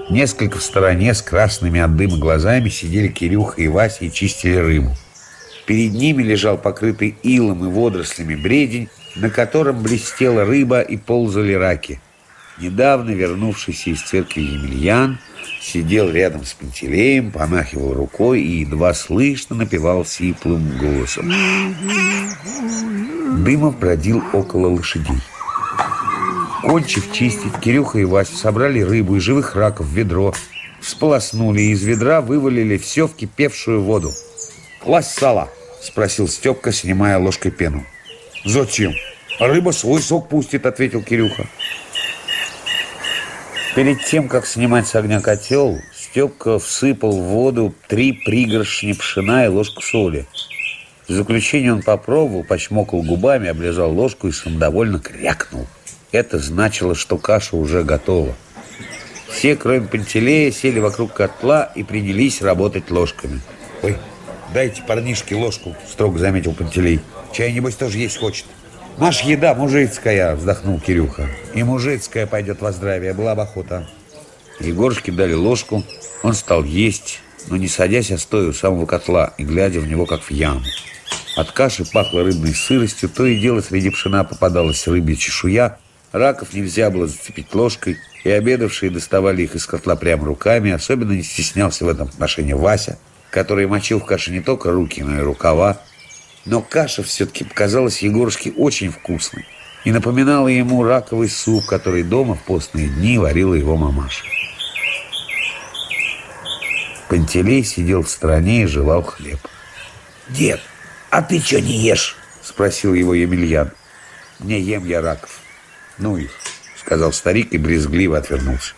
Несколько в стороне с красными от дыма глазами сидели Кирюха и Вася и чистили рыбу. Перед ними лежал покрытый илом и водорослями бредень, на котором блестела рыба и ползали раки. Недавно вернувшийся из церкви Емельян сидел рядом с Пантелеем, помахивал рукой и едва слышно напевал сиплым голосом. Дымов бродил около лошадей. Кончив чистить, Кирюха и Вася собрали рыбу и живых раков в ведро, всполоснули и из ведра вывалили все в кипевшую воду. «Лазь сала?» – спросил Степка, снимая ложкой пену. «Зачем? Рыба свой сок пустит», – ответил Кирюха. Перед тем, как снимать с огня котел, Степка всыпал в воду 3 пригоршни пшена и ложку соли. В заключение он попробовал, почмокал губами, облизал ложку и самодовольно крякнул. Это значило, что каша уже готова. Все, кроме Пантелея, сели вокруг котла и принялись работать ложками. «Ой, дайте парнишке ложку», — строго заметил Пантелей. «Чай, небось, тоже есть хочет». «Наша еда мужицкая», — вздохнул Кирюха. «И мужицкая пойдет во здравие, была бы охота». Егорушке дали ложку, он стал есть, но не садясь, а стоя у самого котла и глядя в него, как в яму. От каши пахло рыбной сыростью, то и дело среди пшена попадалась рыбья чешуя, раков нельзя было зацепить ложкой, и обедавшие доставали их из котла прямо руками. Особенно не стеснялся в этом отношении Вася, который мочил в каше не только руки, но и рукава. Но каша все-таки показалась Егорушке очень вкусной и напоминала ему раковый суп, который дома в постные дни варила его мамаша. Пантелей сидел в стороне и жевал хлеб. «Дед, а ты что не ешь?» – спросил его Емельян. «Не ем я раков». «Ну их», — сказал старик и брезгливо отвернулся.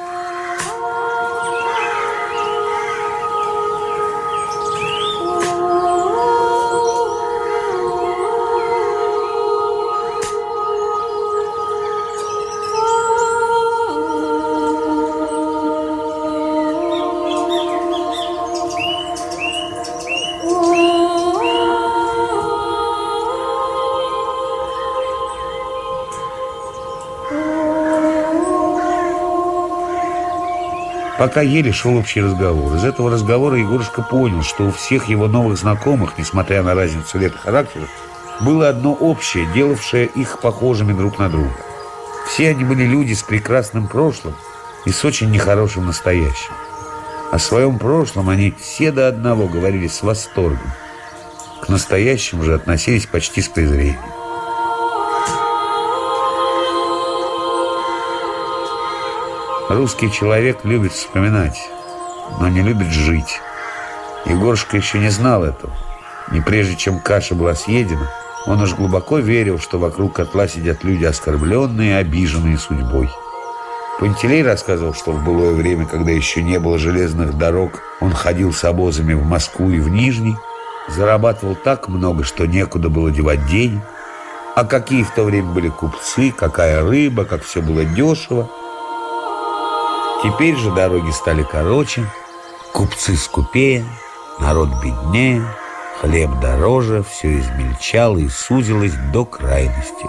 Пока ели, шел общий разговор. Из этого разговора Егорушка понял, что у всех его новых знакомых, несмотря на разницу лет и характеров, было одно общее, делавшее их похожими друг на друга. Все они были люди с прекрасным прошлым и с очень нехорошим настоящим. О своем прошлом они все до одного говорили с восторгом. К настоящему же относились почти с презрением. Русский человек любит вспоминать, но не любит жить. Егорушка еще не знал этого. И прежде чем каша была съедена, он уж глубоко верил, что вокруг котла сидят люди оскорбленные и обиженные судьбой. Пантелей рассказывал, что в былое время, когда еще не было железных дорог, он ходил с обозами в Москву и в Нижний, зарабатывал так много, что некуда было девать денег. А какие в то время были купцы, какая рыба, как все было дешево. Теперь же дороги стали короче, купцы скупее, народ беднее, хлеб дороже, все измельчало и сузилось до крайности.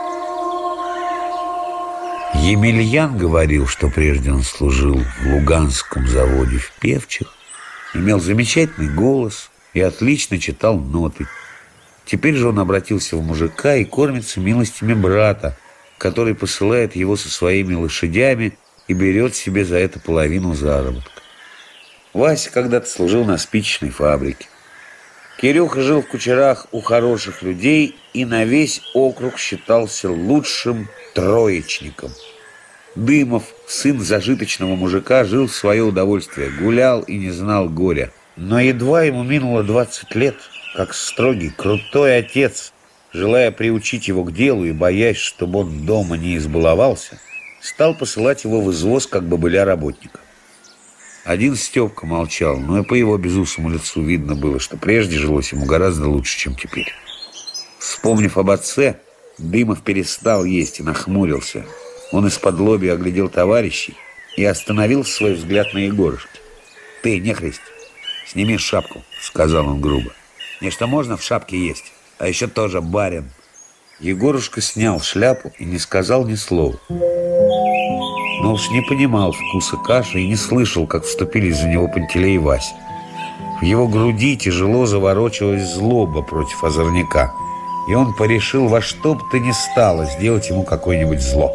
Емельян говорил, что прежде он служил в Луганском заводе в Певчих, имел замечательный голос и отлично читал ноты. Теперь же он обратился в мужика и кормится милостями брата, который посылает его со своими лошадями и берет себе за это половину заработка. Вася когда-то служил на спичечной фабрике. Кирюха жил в кучерах у хороших людей и на весь округ считался лучшим троечником. Дымов, сын зажиточного мужика, жил в свое удовольствие, гулял и не знал горя. Но едва ему минуло 20 лет, как строгий, крутой отец, желая приучить его к делу и боясь, чтобы он дома не избаловался, стал посылать его в извоз, как бобыля работника. Один Степка молчал, но и по его безусому лицу видно было, что прежде жилось ему гораздо лучше, чем теперь. Вспомнив об отце, Дымов перестал есть и нахмурился. Он из-под-лобья оглядел товарищей и остановил свой взгляд на Егорушке. «Ты, нехрист, сними шапку», — сказал он грубо. «Нечто можно в шапке есть, а еще тоже барин». Егорушка снял шляпу и не сказал ни слова. но уж не понимал вкуса каши и не слышал, как вступились за него Пантелей и Вася. В его груди тяжело заворочилась злоба против озорняка, и он порешил во что бы то ни стало сделать ему какое-нибудь зло.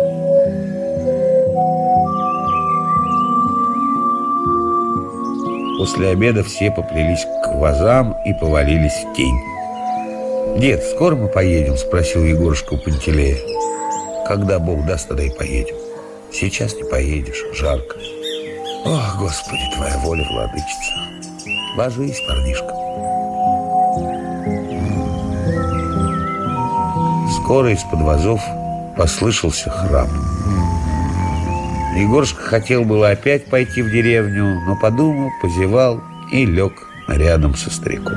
После обеда все поплелись к вазам и повалились в тень. «Дед, скоро мы поедем?» – спросил Егорушка у Пантелея. «Когда Бог даст, тогда и поедем. Сейчас не поедешь, жарко». «Ох, Господи, твоя воля, владычица! Ложись, парнишка». Скоро из-под вазов послышался храп. Егорушка хотел было опять пойти в деревню, но подумал, позевал и лег рядом со стариком.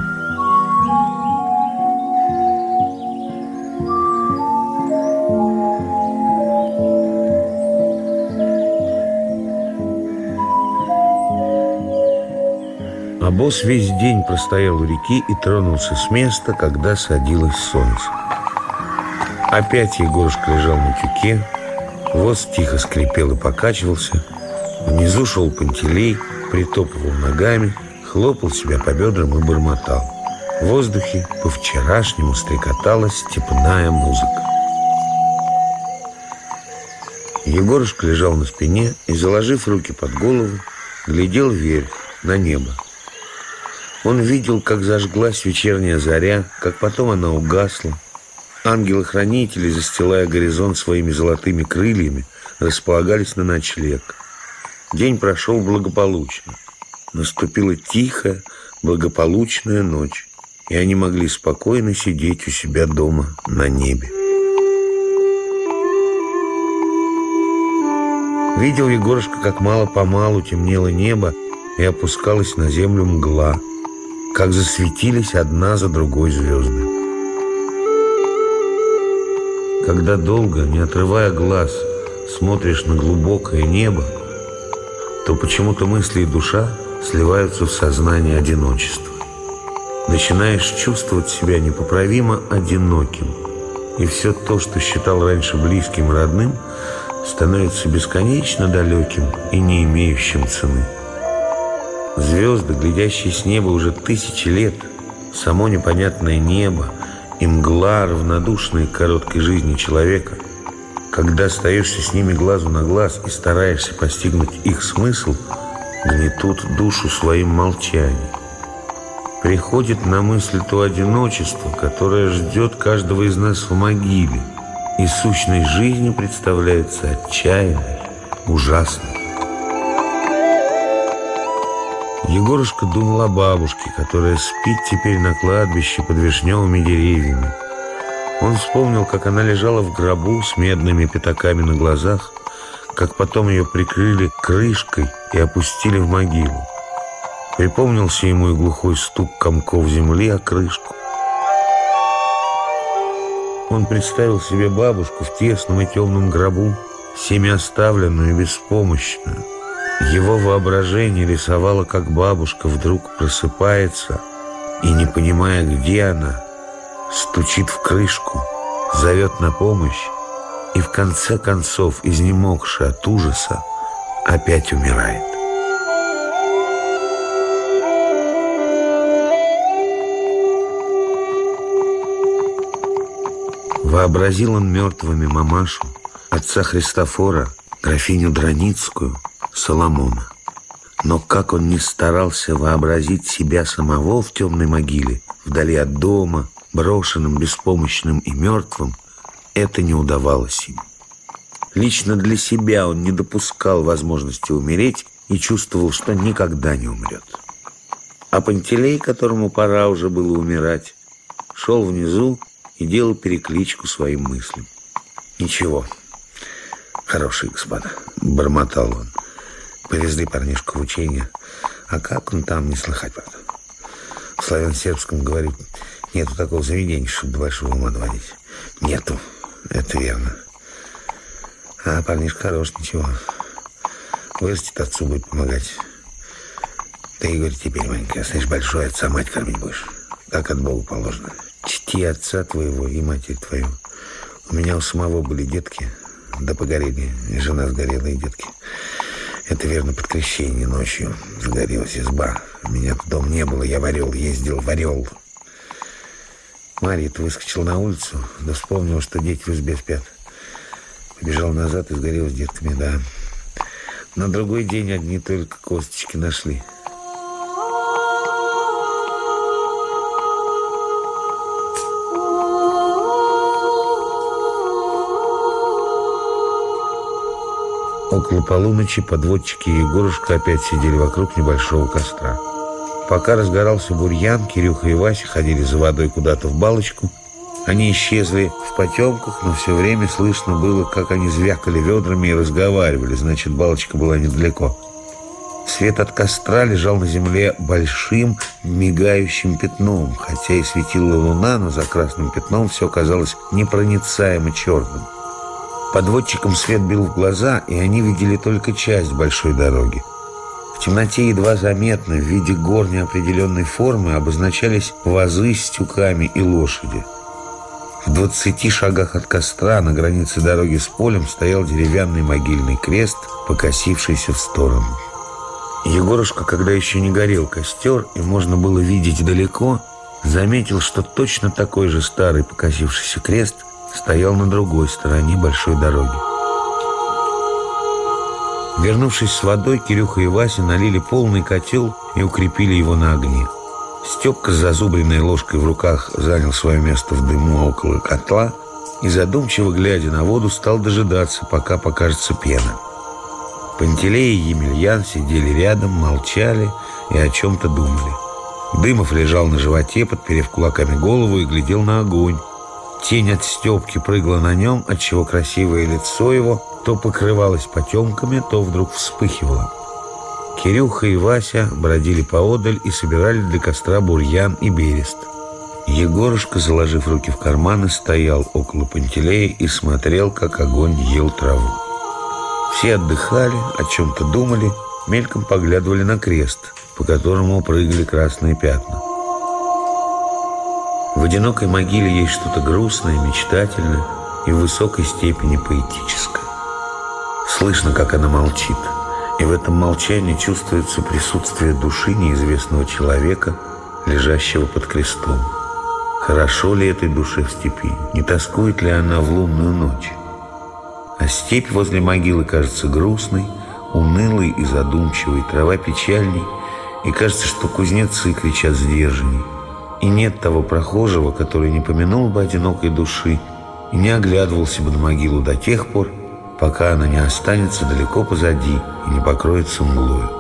Обоз весь день простоял у реки и тронулся с места, когда садилось солнце. Опять Егорушка лежал на тюке, воз тихо скрипел и покачивался. Внизу шел Пантелей, притопывал ногами, хлопал себя по бедрам и бормотал. В воздухе по-вчерашнему стрекотала степная музыка. Егорушка лежал на спине и, заложив руки под голову, глядел вверх, на небо. Он видел, как зажглась вечерняя заря, как потом она угасла. Ангелы-хранители, застилая горизонт своими золотыми крыльями, располагались на ночлег. День прошел благополучно. Наступила тихая, благополучная ночь, и они могли спокойно сидеть у себя дома на небе. Видел Егорушка, как мало-помалу темнело небо и опускалась на землю мгла, как засветились одна за другой звезды. Когда долго, не отрывая глаз, смотришь на глубокое небо, то почему-то мысли и душа сливаются в сознание одиночества. Начинаешь чувствовать себя непоправимо одиноким, и все то, что считал раньше близким и родным, становится бесконечно далеким и не имеющим цены. Звезды, глядящие с неба уже тысячи лет, само непонятное небо и мгла, равнодушные к короткой жизни человека, когда остаешься с ними глазу на глаз и стараешься постигнуть их смысл, гнетут душу своим молчанием. Приходит на мысль то одиночество, которое ждет каждого из нас в могиле, и сущность жизни представляется отчаянной, ужасной. Егорушка думал о бабушке, которая спит теперь на кладбище под вишневыми деревьями. Он вспомнил, как она лежала в гробу с медными пятаками на глазах, как потом ее прикрыли крышкой и опустили в могилу. Припомнился ему и глухой стук комков земли о крышку. Он представил себе бабушку в тесном и темном гробу, всеми оставленную и беспомощную. Его воображение рисовало, как бабушка вдруг просыпается и, не понимая, где она, стучит в крышку, зовет на помощь и, в конце концов, изнемогшая от ужаса, опять умирает. Вообразил он мертвыми мамашу, отца Христофора, графиню Драницкую, Соломона. Но как он ни старался вообразить себя самого в темной могиле, вдали от дома, брошенным, беспомощным и мертвым, это не удавалось ему. Лично для себя он не допускал возможности умереть и чувствовал, что никогда не умрет. А Пантелей, которому пора уже было умирать, шел внизу и делал перекличку своим мыслям. «Ничего, хорошие господа», — бормотал он. «Повезли парнишку в учение. А как он там, не слыхать, правда? В славяно-сербском, говорит, нету такого заведения, чтобы до большого ума доводить. Нету, это верно. А парнишка хорош, ничего. Вырастет, отцу будет помогать. Ты, говорит, теперь, маленькая, станешь большой, отца мать кормить будешь. Так от Бога положено. Чти отца твоего и матерь твою. У меня у самого были детки, да погорели, и жена сгорела, и детки. Это верно под крещение ночью загорелась изба. Меня-то дома не было, я в Орел ездил, в Орел. Марья-то выскочила на улицу, да вспомнила, что дети в избе спят. Побежал назад и сгорел с детками, да. На другой день одни только косточки нашли. Около полуночи подводчики и Егорушка опять сидели вокруг небольшого костра. Пока разгорался бурьян, Кирюха и Вася ходили за водой куда-то в балочку. Они исчезли в потемках, но все время слышно было, как они звякали ведрами и разговаривали, значит, балочка была недалеко. Свет от костра лежал на земле большим мигающим пятном, хотя и светила луна, но за красным пятном все казалось непроницаемо черным. Подводчикам свет бил в глаза, и они видели только часть большой дороги. В темноте едва заметно, в виде гор неопределенной формы, обозначались вазы с тюками и лошади. В 20 шагах от костра на границе дороги с полем стоял деревянный могильный крест, покосившийся в сторону. Егорушка, когда еще не горел костер и можно было видеть далеко, заметил, что точно такой же старый покосившийся крест стоял на другой стороне большой дороги. Вернувшись с водой, Кирюха и Вася налили полный котел и укрепили его на огне. Степка с зазубренной ложкой в руках занял свое место в дыму около котла и, задумчиво глядя на воду, стал дожидаться, пока покажется пена. Пантелей и Емельян сидели рядом, молчали и о чем-то думали. Дымов лежал на животе, подперев кулаками голову, и глядел на огонь. Тень от Степки прыгала на нем, отчего красивое лицо его то покрывалось потемками, то вдруг вспыхивало. Кирюха и Вася бродили поодаль и собирали для костра бурьян и берест. Егорушка, заложив руки в карманы, стоял около Пантелея и смотрел, как огонь ел траву. Все отдыхали, о чем-то думали, мельком поглядывали на крест, по которому прыгали красные пятна. В одинокой могиле есть что-то грустное, мечтательное и в высокой степени поэтическое. Слышно, как она молчит, и в этом молчании чувствуется присутствие души неизвестного человека, лежащего под крестом. Хорошо ли этой душе в степи? Не тоскует ли она в лунную ночь? А степь возле могилы кажется грустной, унылой и задумчивой, трава печальней, и кажется, что кузнецы кричат сдержанней. И нет того прохожего, который не помянул бы одинокой души и не оглядывался бы на могилу до тех пор, пока она не останется далеко позади и не покроется мглою.